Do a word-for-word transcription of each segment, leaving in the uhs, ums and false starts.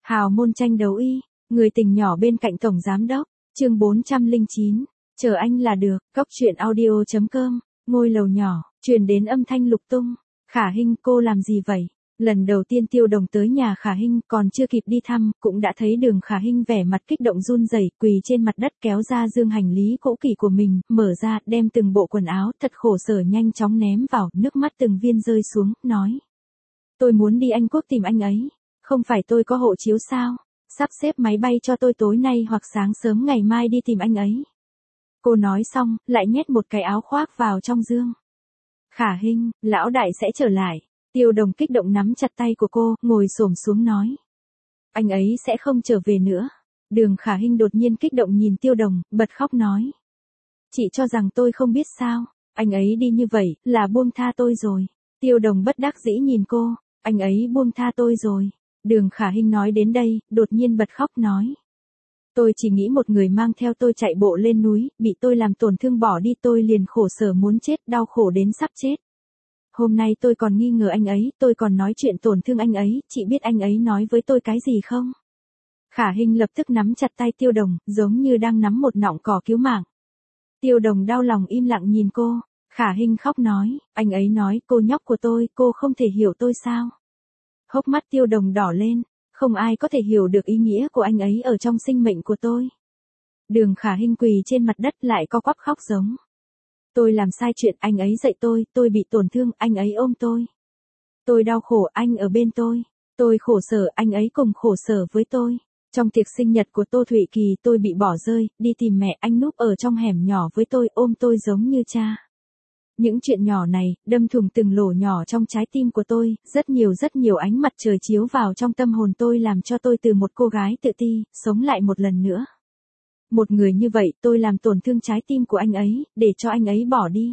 Hào môn tranh đấu y, người tình nhỏ bên cạnh tổng giám đốc, chương bốn trăm lẻ chín, chờ anh là được, góc truyện audio chấm com, ngôi lầu nhỏ, truyền đến âm thanh lục tung. Khả Hinh, cô làm gì vậy? Lần đầu tiên Tiêu Đồng tới nhà Khả Hinh, còn chưa kịp đi thăm, cũng đã thấy Đường Khả Hinh vẻ mặt kích động run rẩy, quỳ trên mặt đất kéo ra dương hành lý cũ kỹ của mình, mở ra, đem từng bộ quần áo thật khổ sở nhanh chóng ném vào, nước mắt từng viên rơi xuống, nói: "Tôi muốn đi Anh Quốc tìm anh ấy, không phải tôi có hộ chiếu sao? Sắp xếp máy bay cho tôi tối nay hoặc sáng sớm ngày mai đi tìm anh ấy." Cô nói xong, lại nhét một cái áo khoác vào trong dương. "Khả Hinh, lão đại sẽ trở lại." Tiêu Đồng kích động nắm chặt tay của cô, ngồi xổm xuống nói: "Anh ấy sẽ không trở về nữa." Đường Khả Hinh đột nhiên kích động nhìn Tiêu Đồng, bật khóc nói: "Chị cho rằng tôi không biết sao? Anh ấy đi như vậy, là buông tha tôi rồi." Tiêu Đồng bất đắc dĩ nhìn cô: "Anh ấy buông tha tôi rồi." Đường Khả Hinh nói đến đây, đột nhiên bật khóc nói: "Tôi chỉ nghĩ một người mang theo tôi chạy bộ lên núi, bị tôi làm tổn thương bỏ đi, tôi liền khổ sở muốn chết, đau khổ đến sắp chết. Hôm nay tôi còn nghi ngờ anh ấy, tôi còn nói chuyện tổn thương anh ấy, chị biết anh ấy nói với tôi cái gì không?" Khả Hinh lập tức nắm chặt tay Tiêu Đồng, giống như đang nắm một nọng cỏ cứu mạng. Tiêu Đồng đau lòng im lặng nhìn cô. Khả Hinh khóc nói: "Anh ấy nói, cô nhóc của tôi, cô không thể hiểu tôi sao?" Hốc mắt Tiêu Đồng đỏ lên: "Không ai có thể hiểu được ý nghĩa của anh ấy ở trong sinh mệnh của tôi." Đường Khả Hinh quỳ trên mặt đất lại co quắp khóc giống: "Tôi làm sai chuyện, anh ấy dạy tôi, tôi bị tổn thương, anh ấy ôm tôi. Tôi đau khổ, anh ở bên tôi. Tôi khổ sở, anh ấy cùng khổ sở với tôi. Trong tiệc sinh nhật của Tô Thụy Kỳ tôi bị bỏ rơi, đi tìm mẹ, anh núp ở trong hẻm nhỏ với tôi, ôm tôi giống như cha. Những chuyện nhỏ này, đâm thủng từng lỗ nhỏ trong trái tim của tôi, rất nhiều rất nhiều ánh mặt trời chiếu vào trong tâm hồn tôi làm cho tôi từ một cô gái tự ti, sống lại một lần nữa. Một người như vậy tôi làm tổn thương trái tim của anh ấy, để cho anh ấy bỏ đi.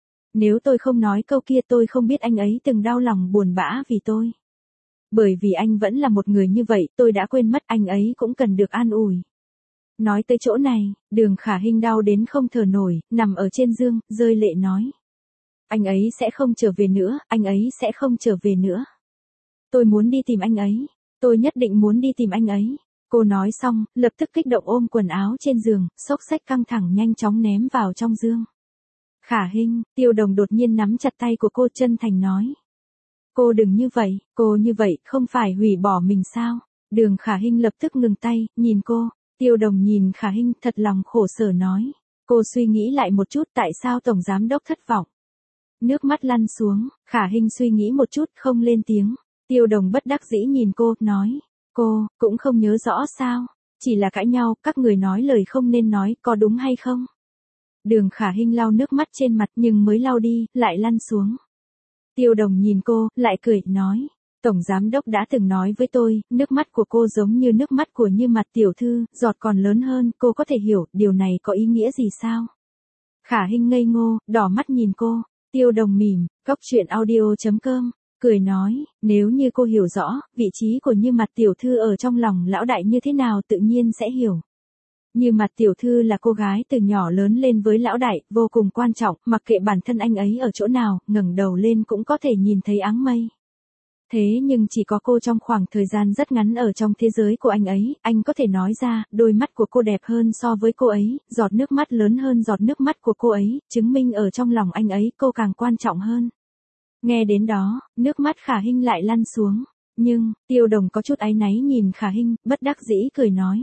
Nếu tôi không nói câu kia tôi không biết anh ấy từng đau lòng buồn bã vì tôi. Bởi vì anh vẫn là một người như vậy, tôi đã quên mất anh ấy cũng cần được an ủi." Nói tới chỗ này, Đường Khả Hinh đau đến không thở nổi, nằm ở trên giường, rơi lệ nói: "Anh ấy sẽ không trở về nữa, anh ấy sẽ không trở về nữa. Tôi muốn đi tìm anh ấy, tôi nhất định muốn đi tìm anh ấy." Cô nói xong, lập tức kích động ôm quần áo trên giường, xốc xách căng thẳng nhanh chóng ném vào trong giường. "Khả Hinh." Tiêu Đồng đột nhiên nắm chặt tay của cô, chân thành nói: "Cô đừng như vậy, cô như vậy, không phải hủy bỏ mình sao?" Đường Khả Hinh lập tức ngừng tay, nhìn cô. Tiêu Đồng nhìn Khả Hinh, thật lòng khổ sở nói: "Cô suy nghĩ lại một chút, tại sao Tổng Giám Đốc thất vọng?" Nước mắt lăn xuống, Khả Hinh suy nghĩ một chút, không lên tiếng. Tiêu Đồng bất đắc dĩ nhìn cô, nói: "Cô, cũng không nhớ rõ sao? Chỉ là cãi nhau, các người nói lời không nên nói, có đúng hay không?" Đường Khả Hinh lau nước mắt trên mặt nhưng mới lau đi, lại lăn xuống. Tiêu Đồng nhìn cô, lại cười, nói: "Tổng Giám Đốc đã từng nói với tôi, nước mắt của cô giống như nước mắt của Như Mặt tiểu thư, giọt còn lớn hơn, cô có thể hiểu, điều này có ý nghĩa gì sao?" Khả Hinh ngây ngô, đỏ mắt nhìn cô. Tiêu Đồng mỉm, góc truyện audio chấm com, cười nói: "Nếu như cô hiểu rõ, vị trí của Như Mặt tiểu thư ở trong lòng lão đại như thế nào tự nhiên sẽ hiểu. Như Mặt tiểu thư là cô gái từ nhỏ lớn lên với lão đại, vô cùng quan trọng, mặc kệ bản thân anh ấy ở chỗ nào, ngẩng đầu lên cũng có thể nhìn thấy áng mây. Thế nhưng chỉ có cô trong khoảng thời gian rất ngắn ở trong thế giới của anh ấy, anh có thể nói ra, đôi mắt của cô đẹp hơn so với cô ấy, giọt nước mắt lớn hơn giọt nước mắt của cô ấy, chứng minh ở trong lòng anh ấy cô càng quan trọng hơn." Nghe đến đó, nước mắt Khả Hinh lại lăn xuống. Nhưng, Tiêu Đồng có chút áy náy nhìn Khả Hinh, bất đắc dĩ cười nói: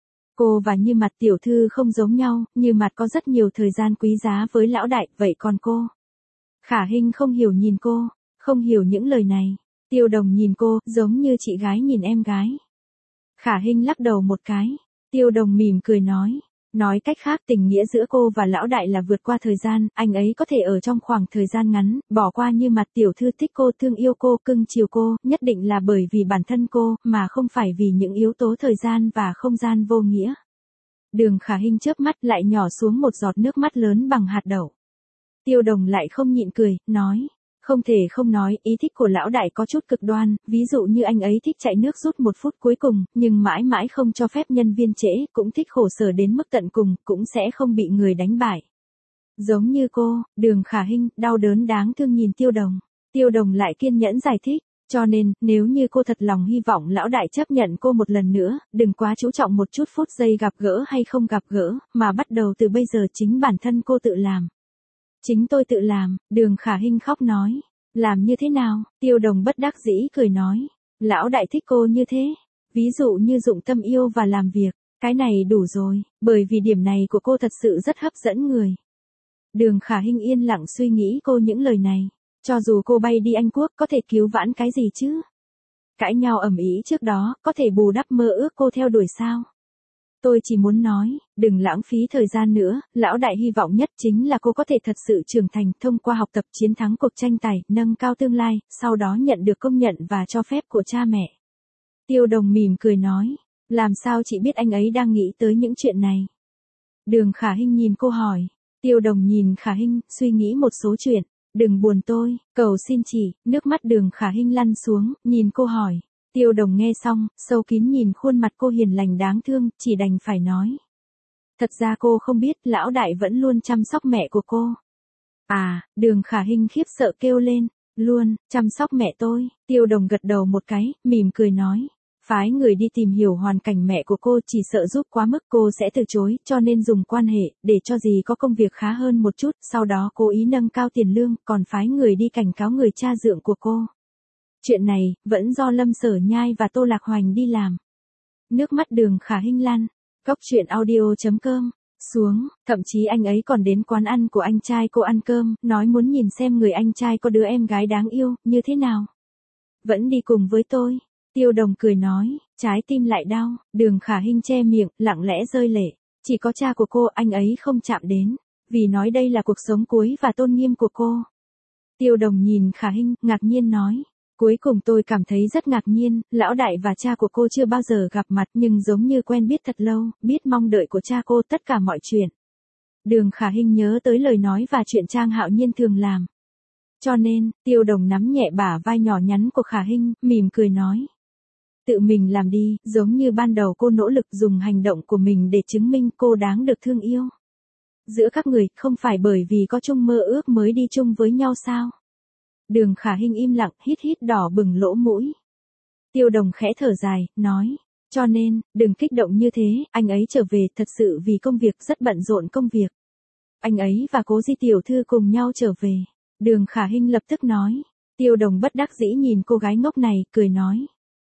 "Cô và Như Mặt tiểu thư không giống nhau, Như Mặt có rất nhiều thời gian quý giá với lão đại, vậy còn cô?" Khả Hinh không hiểu nhìn cô, không hiểu những lời này. Tiêu Đồng nhìn cô, giống như chị gái nhìn em gái. Khả Hinh lắc đầu một cái. Tiêu Đồng mỉm cười nói: "Nói cách khác, tình nghĩa giữa cô và lão đại là vượt qua thời gian, anh ấy có thể ở trong khoảng thời gian ngắn, bỏ qua Như Mặt tiểu thư thích cô, thương yêu cô, cưng chiều cô, nhất định là bởi vì bản thân cô, mà không phải vì những yếu tố thời gian và không gian vô nghĩa." Đường Khả Hinh chớp mắt, lại nhỏ xuống một giọt nước mắt lớn bằng hạt đậu. Tiêu Đồng lại không nhịn cười, nói: "Không thể không nói, ý thích của lão đại có chút cực đoan, ví dụ như anh ấy thích chạy nước rút một phút cuối cùng, nhưng mãi mãi không cho phép nhân viên trễ, cũng thích khổ sở đến mức tận cùng, cũng sẽ không bị người đánh bại. Giống như cô." Đường Khả Hinh, đau đớn đáng thương nhìn Tiêu Đồng. Tiêu Đồng lại kiên nhẫn giải thích: Cho nên, nếu như cô thật lòng hy vọng lão đại chấp nhận cô một lần nữa, đừng quá chú trọng một chút phút giây gặp gỡ hay không gặp gỡ, mà bắt đầu từ bây giờ chính bản thân cô tự làm. Chính tôi tự làm, Đường Khả Hinh khóc nói. Làm như thế nào? Tiêu Đồng bất đắc dĩ cười nói. Lão đại thích cô như thế. Ví dụ như dụng tâm yêu và làm việc. Cái này đủ rồi, bởi vì điểm này của cô thật sự rất hấp dẫn người. Đường Khả Hinh yên lặng suy nghĩ cô những lời này. Cho dù cô bay đi Anh Quốc có thể cứu vãn cái gì chứ? Cãi nhau ầm ĩ trước đó, có thể bù đắp mơ ước cô theo đuổi sao? Tôi chỉ muốn nói, đừng lãng phí thời gian nữa, lão đại hy vọng nhất chính là cô có thể thật sự trưởng thành thông qua học tập chiến thắng cuộc tranh tài, nâng cao tương lai, sau đó nhận được công nhận và cho phép của cha mẹ. Tiêu Đồng mỉm cười nói, làm sao chị biết anh ấy đang nghĩ tới những chuyện này? Đường Khả Hinh nhìn cô hỏi. Tiêu Đồng nhìn Khả Hinh, suy nghĩ một số chuyện. Đừng buồn tôi, cầu xin chị, nước mắt Đường Khả Hinh lăn xuống, nhìn cô hỏi. Tiêu Đồng nghe xong, sâu kín nhìn khuôn mặt cô hiền lành đáng thương, chỉ đành phải nói. Thật ra cô không biết, lão đại vẫn luôn chăm sóc mẹ của cô. À, Đường Khả Hinh khiếp sợ kêu lên, luôn, chăm sóc mẹ tôi. Tiêu Đồng gật đầu một cái, mỉm cười nói. Phái người đi tìm hiểu hoàn cảnh mẹ của cô, chỉ sợ giúp quá mức cô sẽ từ chối, cho nên dùng quan hệ, để cho gì có công việc khá hơn một chút, sau đó cố ý nâng cao tiền lương, còn phái người đi cảnh cáo người cha dượng của cô. Chuyện này, vẫn do Lâm Sở Nhai và Tô Lạc Hoành đi làm. Nước mắt Đường Khả Hinh lăn, cốc truyện audio chấm com, xuống, thậm chí anh ấy còn đến quán ăn của anh trai cô ăn cơm, nói muốn nhìn xem người anh trai có đứa em gái đáng yêu, như thế nào. Vẫn đi cùng với tôi. Tiêu Đồng cười nói, trái tim lại đau, Đường Khả Hinh che miệng, lặng lẽ rơi lệ. Chỉ có cha của cô anh ấy không chạm đến, vì nói đây là cuộc sống cuối và tôn nghiêm của cô. Tiêu Đồng nhìn Khả Hinh, ngạc nhiên nói. Cuối cùng tôi cảm thấy rất ngạc nhiên, lão đại và cha của cô chưa bao giờ gặp mặt nhưng giống như quen biết thật lâu, biết mong đợi của cha cô tất cả mọi chuyện. Đường Khả Hinh nhớ tới lời nói và chuyện Trang Hạo Nhiên thường làm. Cho nên, Tiêu Đồng nắm nhẹ bả vai nhỏ nhắn của Khả Hinh, mỉm cười nói. Tự mình làm đi, giống như ban đầu cô nỗ lực dùng hành động của mình để chứng minh cô đáng được thương yêu. Giữa các người, không phải bởi vì có chung mơ ước mới đi chung với nhau sao? Đường Khả Hinh im lặng, hít hít đỏ bừng lỗ mũi. Tiêu Đồng khẽ thở dài, nói. Cho nên, đừng kích động như thế, anh ấy trở về thật sự vì công việc rất bận rộn công việc. Anh ấy và Cố Di tiểu thư cùng nhau trở về. Đường Khả Hinh lập tức nói. Tiêu Đồng bất đắc dĩ nhìn cô gái ngốc này, cười nói.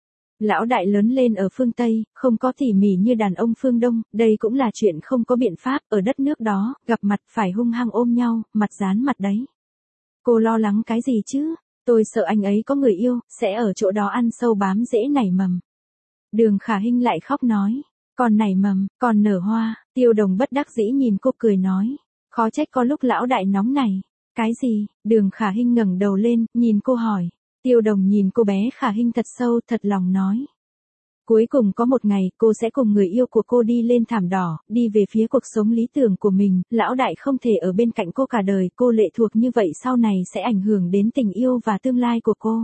Lão đại lớn lên ở phương Tây, không có tỉ mỉ như đàn ông phương Đông, đây cũng là chuyện không có biện pháp, ở đất nước đó, gặp mặt phải hung hăng ôm nhau, mặt dán mặt đấy. Cô lo lắng cái gì chứ? Tôi sợ anh ấy có người yêu, sẽ ở chỗ đó ăn sâu bám rễ nảy mầm. Đường Khả Hinh lại khóc nói. Còn nảy mầm, còn nở hoa. Tiêu Đồng bất đắc dĩ nhìn cô cười nói. Khó trách có lúc lão đại nóng này. Cái gì? Đường Khả Hinh ngẩng đầu lên, nhìn cô hỏi. Tiêu Đồng nhìn cô bé Khả Hinh thật sâu, thật lòng nói. Cuối cùng có một ngày, cô sẽ cùng người yêu của cô đi lên thảm đỏ, đi về phía cuộc sống lý tưởng của mình, lão đại không thể ở bên cạnh cô cả đời, cô lệ thuộc như vậy sau này sẽ ảnh hưởng đến tình yêu và tương lai của cô.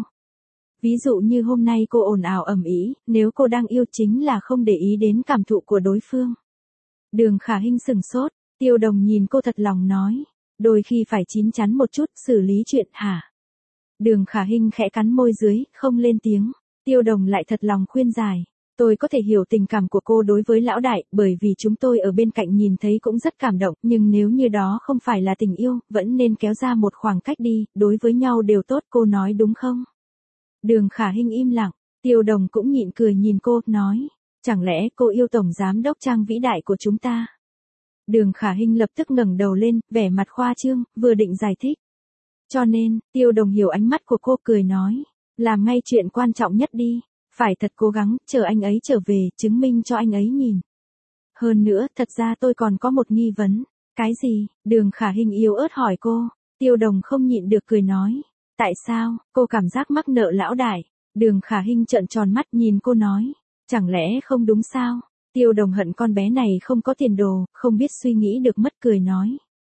Ví dụ như hôm nay cô ồn ào ầm ĩ, nếu cô đang yêu chính là không để ý đến cảm thụ của đối phương. Đường Khả Hinh sừng sốt, Tiêu Đồng nhìn cô thật lòng nói, đôi khi phải chín chắn một chút, xử lý chuyện hả? Đường Khả Hinh khẽ cắn môi dưới, không lên tiếng. Tiêu Đồng lại thật lòng khuyên giải. Tôi có thể hiểu tình cảm của cô đối với lão đại, bởi vì chúng tôi ở bên cạnh nhìn thấy cũng rất cảm động, nhưng nếu như đó không phải là tình yêu, vẫn nên kéo ra một khoảng cách đi, đối với nhau đều tốt, cô nói đúng không? Đường Khả Hinh im lặng, Tiêu Đồng cũng nhịn cười nhìn cô, nói, chẳng lẽ cô yêu tổng giám đốc Trang vĩ đại của chúng ta? Đường Khả Hinh lập tức ngẩng đầu lên, vẻ mặt khoa trương, vừa định giải thích. Cho nên, Tiêu Đồng hiểu ánh mắt của cô, cười nói, làm ngay chuyện quan trọng nhất đi, phải thật cố gắng, chờ anh ấy trở về, chứng minh cho anh ấy nhìn. Hơn nữa, thật ra tôi còn có một nghi vấn. Cái gì? Đường Khả Hinh yếu ớt hỏi cô. Tiêu Đồng không nhịn được cười nói. Tại sao? Cô cảm giác mắc nợ lão đại. Đường Khả Hinh trợn tròn mắt nhìn cô nói. Chẳng lẽ không đúng sao? Tiêu Đồng hận con bé này không có tiền đồ, không biết suy nghĩ được mất, cười nói.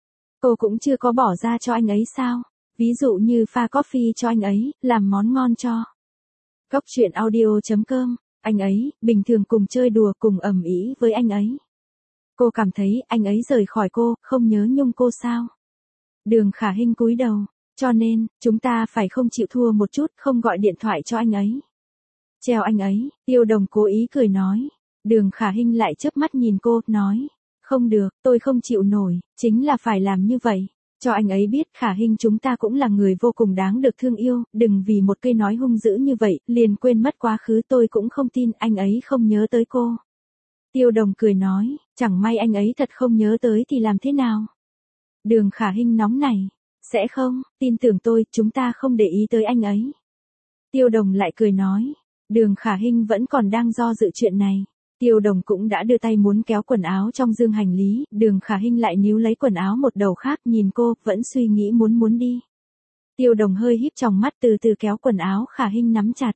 Cô cũng chưa có bỏ ra cho anh ấy sao? Ví dụ như pha coffee cho anh ấy, làm món ngon cho. Cốc truyện audio chấm com, anh ấy, bình thường cùng chơi đùa cùng ầm ĩ với anh ấy. Cô cảm thấy anh ấy rời khỏi cô, không nhớ nhung cô sao? Đường Khả Hinh cúi đầu, Cho nên, chúng ta phải không chịu thua một chút, không gọi điện thoại cho anh ấy. Treo anh ấy, Tiêu Đồng cố ý cười nói. Đường Khả Hinh lại chớp mắt nhìn cô, nói. Không được, tôi không chịu nổi, chính là phải làm như vậy. Cho anh ấy biết Khả Hinh chúng ta cũng là người vô cùng đáng được thương yêu, đừng vì một cây nói hung dữ như vậy, liền quên mất quá khứ. Tôi cũng không tin anh ấy không nhớ tới cô. Tiêu Đồng cười nói, chẳng may anh ấy thật không nhớ tới thì làm thế nào? Đường Khả Hinh nóng này, sẽ không, tin tưởng tôi, chúng ta không để ý tới anh ấy. Tiêu Đồng lại cười nói, Đường Khả Hinh vẫn còn đang do dự chuyện này. Tiêu Đồng cũng đã đưa tay muốn kéo quần áo trong dương hành lý, Đường Khả Hinh lại níu lấy quần áo một đầu khác, nhìn cô, vẫn suy nghĩ muốn muốn đi. Tiêu Đồng hơi híp tròng mắt, từ từ kéo quần áo Khả Hinh nắm chặt.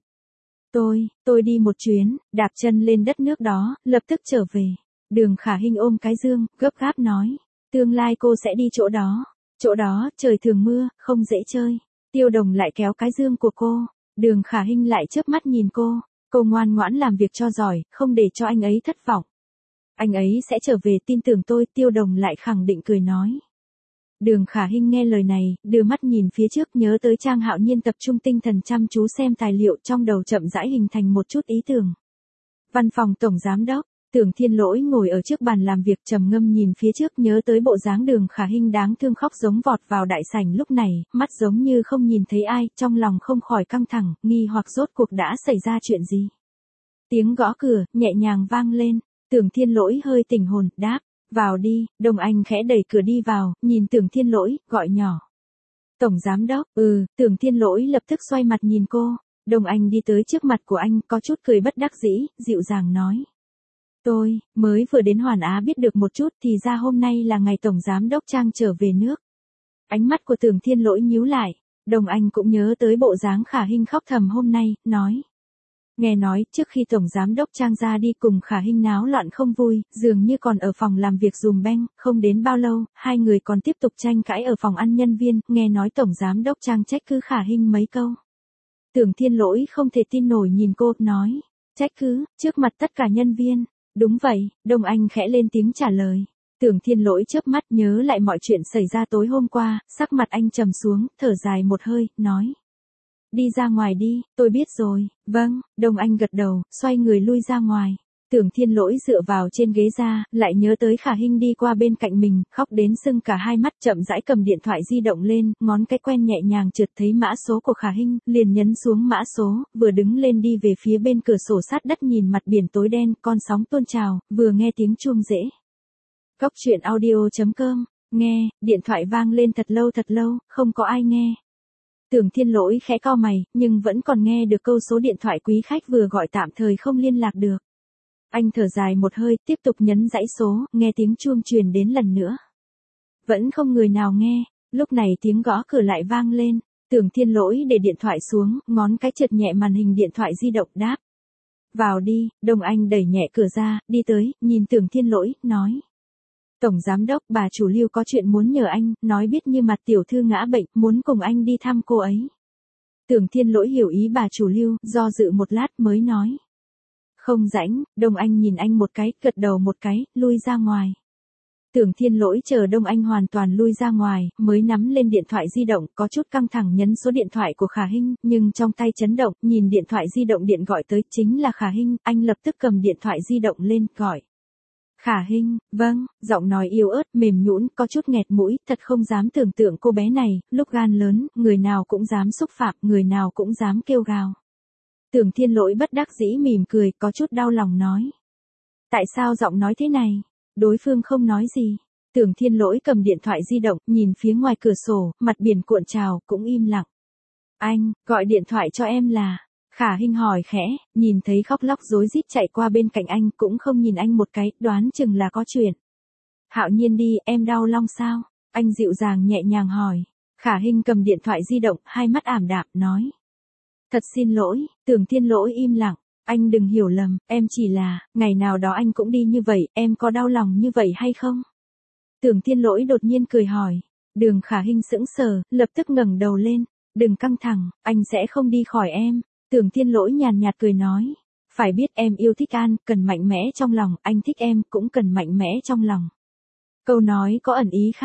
Tôi, tôi đi một chuyến, đạp chân lên đất nước đó, lập tức trở về. Đường Khả Hinh ôm cái dương, gấp gáp nói, tương lai cô sẽ đi chỗ đó. Chỗ đó, trời thường mưa, không dễ chơi. Tiêu Đồng lại kéo cái dương của cô. Đường Khả Hinh lại chớp mắt nhìn cô. Cô ngoan ngoãn làm việc cho giỏi, không để cho anh ấy thất vọng. Anh ấy sẽ trở về, tin tưởng tôi. Tiêu Đồng lại khẳng định cười nói. Đường Khả Hinh nghe lời này, đưa mắt nhìn phía trước, nhớ tới Trang Hạo Nhiên tập trung tinh thần chăm chú xem tài liệu, trong đầu chậm rãi hình thành một chút ý tưởng. Văn phòng Tổng Giám Đốc, Tưởng Thiên Lỗi ngồi ở trước bàn làm việc trầm ngâm nhìn phía trước, nhớ tới bộ dáng Đường Khả Hinh đáng thương khóc giống vọt vào đại sảnh lúc này, mắt giống như không nhìn thấy ai, trong lòng không khỏi căng thẳng, nghi hoặc rốt cuộc đã xảy ra chuyện gì. Tiếng gõ cửa, nhẹ nhàng vang lên, Tưởng Thiên Lỗi hơi tỉnh hồn, đáp, vào đi. Đồng Anh khẽ đẩy cửa đi vào, nhìn Tưởng Thiên Lỗi, gọi nhỏ. Tổng Giám Đốc, ừ, Tưởng Thiên Lỗi lập tức xoay mặt nhìn cô. Đồng Anh đi tới trước mặt của anh, có chút cười bất đắc dĩ, dịu dàng nói. Tôi, mới vừa đến Hoàn Á biết được một chút, thì ra hôm nay là ngày Tổng Giám Đốc Trang trở về nước. Ánh mắt của Tưởng Thiên Lỗi nhíu lại, Đồng Anh cũng nhớ tới bộ dáng Khả Hinh khóc thầm hôm nay, nói. Nghe nói, trước khi Tổng Giám Đốc Trang ra đi cùng Khả Hinh náo loạn không vui, dường như còn ở phòng làm việc dùm beng, không đến bao lâu, hai người còn tiếp tục tranh cãi ở phòng ăn nhân viên, nghe nói Tổng Giám Đốc Trang trách cứ Khả Hinh mấy câu. Tưởng Thiên Lỗi không thể tin nổi nhìn cô, nói, trách cứ, trước mặt tất cả nhân viên. Đúng vậy, Đồng Anh khẽ lên tiếng trả lời. Tưởng Thiên Lỗi chớp mắt nhớ lại mọi chuyện xảy ra tối hôm qua, sắc mặt anh trầm xuống, thở dài một hơi, nói. Đi ra ngoài đi, tôi biết rồi, vâng, Đồng Anh gật đầu, xoay người lui ra ngoài. Tưởng Thiên Lỗi dựa vào trên ghế ra, lại nhớ tới Khả Hinh đi qua bên cạnh mình, khóc đến sưng cả hai mắt, chậm rãi cầm điện thoại di động lên, ngón cái quen nhẹ nhàng trượt thấy mã số của Khả Hinh, liền nhấn xuống mã số, vừa đứng lên đi về phía bên cửa sổ sát đất nhìn mặt biển tối đen, con sóng tuôn trào, vừa nghe tiếng chuông rễ. Cốc truyện audio chấm com, nghe, điện thoại vang lên thật lâu thật lâu, không có ai nghe. Tưởng Thiên Lỗi khẽ cau mày, nhưng vẫn còn nghe được câu số điện thoại quý khách vừa gọi tạm thời không liên lạc được. Anh thở dài một hơi, tiếp tục nhấn dãy số, nghe tiếng chuông truyền đến lần nữa. Vẫn không người nào nghe, lúc này tiếng gõ cửa lại vang lên, Tưởng Thiên Lỗi để điện thoại xuống, ngón cái trượt nhẹ màn hình điện thoại di động, đáp. Vào đi. Đồng Anh đẩy nhẹ cửa ra, đi tới, nhìn Tưởng Thiên Lỗi, nói. Tổng Giám Đốc, bà chủ Lưu có chuyện muốn nhờ anh, nói biết như mặt tiểu thư ngã bệnh, muốn cùng anh đi thăm cô ấy. Tưởng Thiên Lỗi hiểu ý bà chủ Lưu, do dự một lát mới nói. Không rảnh. Đồng Anh nhìn anh một cái, gật đầu một cái, lui ra ngoài. Tưởng Thiên Lỗi chờ Đồng Anh hoàn toàn lui ra ngoài, mới nắm lên điện thoại di động, có chút căng thẳng nhấn số điện thoại của Khả Hinh, nhưng trong tay chấn động, nhìn điện thoại di động điện gọi tới, chính là Khả Hinh, anh lập tức cầm điện thoại di động lên, gọi. Khả Hinh, vâng, giọng nói yếu ớt, mềm nhũn, có chút nghẹt mũi, thật không dám tưởng tượng cô bé này, lúc gan lớn, người nào cũng dám xúc phạm, người nào cũng dám kêu gào. Tưởng Thiên Lỗi bất đắc dĩ mỉm cười, có chút đau lòng nói. Tại sao giọng nói thế này? Đối phương không nói gì. Tưởng Thiên Lỗi cầm điện thoại di động, nhìn phía ngoài cửa sổ, mặt biển cuộn trào, cũng im lặng. Anh, gọi điện thoại cho em là... Khả Hinh hỏi khẽ, nhìn thấy khóc lóc rối rít chạy qua bên cạnh anh, cũng không nhìn anh một cái, đoán chừng là có chuyện. Hạo Nhiên đi, em đau lòng sao? Anh dịu dàng nhẹ nhàng hỏi. Khả Hinh cầm điện thoại di động, hai mắt ảm đạm, nói. Thật xin lỗi. Tưởng Thiên Lỗi im lặng. Anh đừng hiểu lầm, em chỉ là, ngày nào đó anh cũng đi như vậy, em có đau lòng như vậy hay không? Tưởng Thiên Lỗi đột nhiên cười hỏi. Đường Khả Hinh sững sờ, lập tức ngẩng đầu lên. Đừng căng thẳng, anh sẽ không đi khỏi em. Tưởng Thiên Lỗi nhàn nhạt cười nói. Phải biết em yêu thích An, cần mạnh mẽ trong lòng, anh thích em, cũng cần mạnh mẽ trong lòng. Câu nói có ẩn ý khác.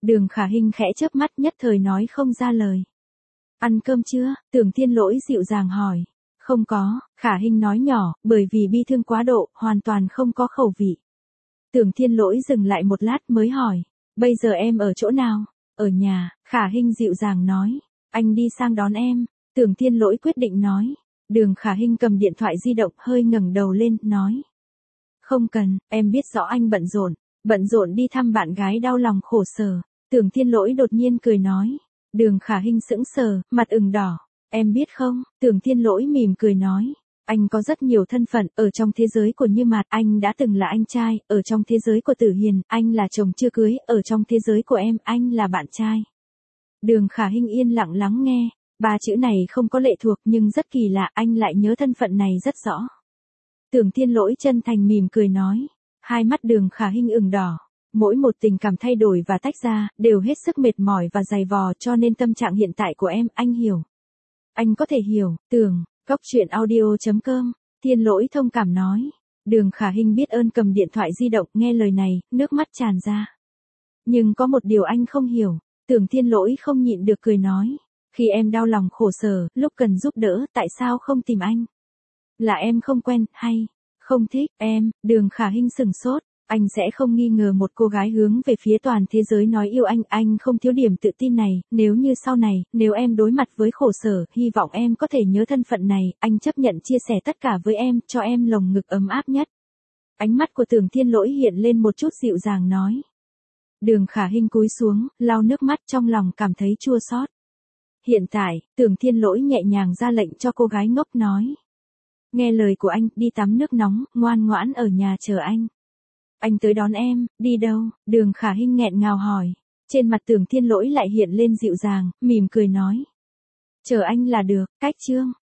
Đường Khả Hinh khẽ chớp mắt nhất thời nói không ra lời. Ăn cơm chưa? Tưởng Thiên Lỗi dịu dàng hỏi. Không có, Khả Hinh nói nhỏ, bởi vì bi thương quá độ, hoàn toàn không có khẩu vị. Tưởng Thiên Lỗi dừng lại một lát mới hỏi. Bây giờ em ở chỗ nào? Ở nhà, Khả Hinh dịu dàng nói. Anh đi sang đón em. Tưởng Thiên Lỗi quyết định nói. Đường Khả Hinh cầm điện thoại di động hơi ngẩng đầu lên, nói. Không cần, em biết rõ anh bận rộn, bận rộn đi thăm bạn gái đau lòng khổ sở. Tưởng Thiên Lỗi đột nhiên cười nói. Đường Khả Hinh sững sờ, mặt ửng đỏ. Em biết không, Tưởng Thiên Lỗi mỉm cười nói. Anh có rất nhiều thân phận, ở trong thế giới của Như Mạt, anh đã từng là anh trai, ở trong thế giới của Tử Hiền, anh là chồng chưa cưới, ở trong thế giới của em, anh là bạn trai. Đường Khả Hinh yên lặng lắng nghe, ba chữ này không có lệ thuộc nhưng rất kỳ lạ, anh lại nhớ thân phận này rất rõ. Tưởng Thiên Lỗi chân thành mỉm cười nói, hai mắt Đường Khả Hinh ửng đỏ. Mỗi một tình cảm thay đổi và tách ra, đều hết sức mệt mỏi và dày vò cho nên tâm trạng hiện tại của em, anh hiểu. Anh có thể hiểu, Tưởng, Cóc truyện audio chấm com, Thiên Lỗi thông cảm nói. Đường Khả Hinh biết ơn cầm điện thoại di động, nghe lời này, nước mắt tràn ra. Nhưng có một điều anh không hiểu, Tưởng Thiên Lỗi không nhịn được cười nói. Khi em đau lòng khổ sở, lúc cần giúp đỡ, tại sao không tìm anh? Là em không quen, hay, không thích, em, Đường Khả Hinh sừng sốt. Anh sẽ không nghi ngờ một cô gái hướng về phía toàn thế giới nói yêu anh, anh không thiếu điểm tự tin này, nếu như sau này, nếu em đối mặt với khổ sở, hy vọng em có thể nhớ thân phận này, anh chấp nhận chia sẻ tất cả với em, cho em lồng ngực ấm áp nhất. Ánh mắt của Tưởng Thiên Lỗi hiện lên một chút dịu dàng nói. Đường Khả Hinh cúi xuống, lau nước mắt trong lòng cảm thấy chua xót. Hiện tại, Tưởng Thiên Lỗi nhẹ nhàng ra lệnh cho cô gái ngốc nói. Nghe lời của anh, đi tắm nước nóng, ngoan ngoãn ở nhà chờ anh. Anh tới đón em, đi đâu? Đường Khả Hinh nghẹn ngào hỏi. Trên mặt Tưởng Thiên Lỗi lại hiện lên dịu dàng, mỉm cười nói. Chờ anh là được, cách chương.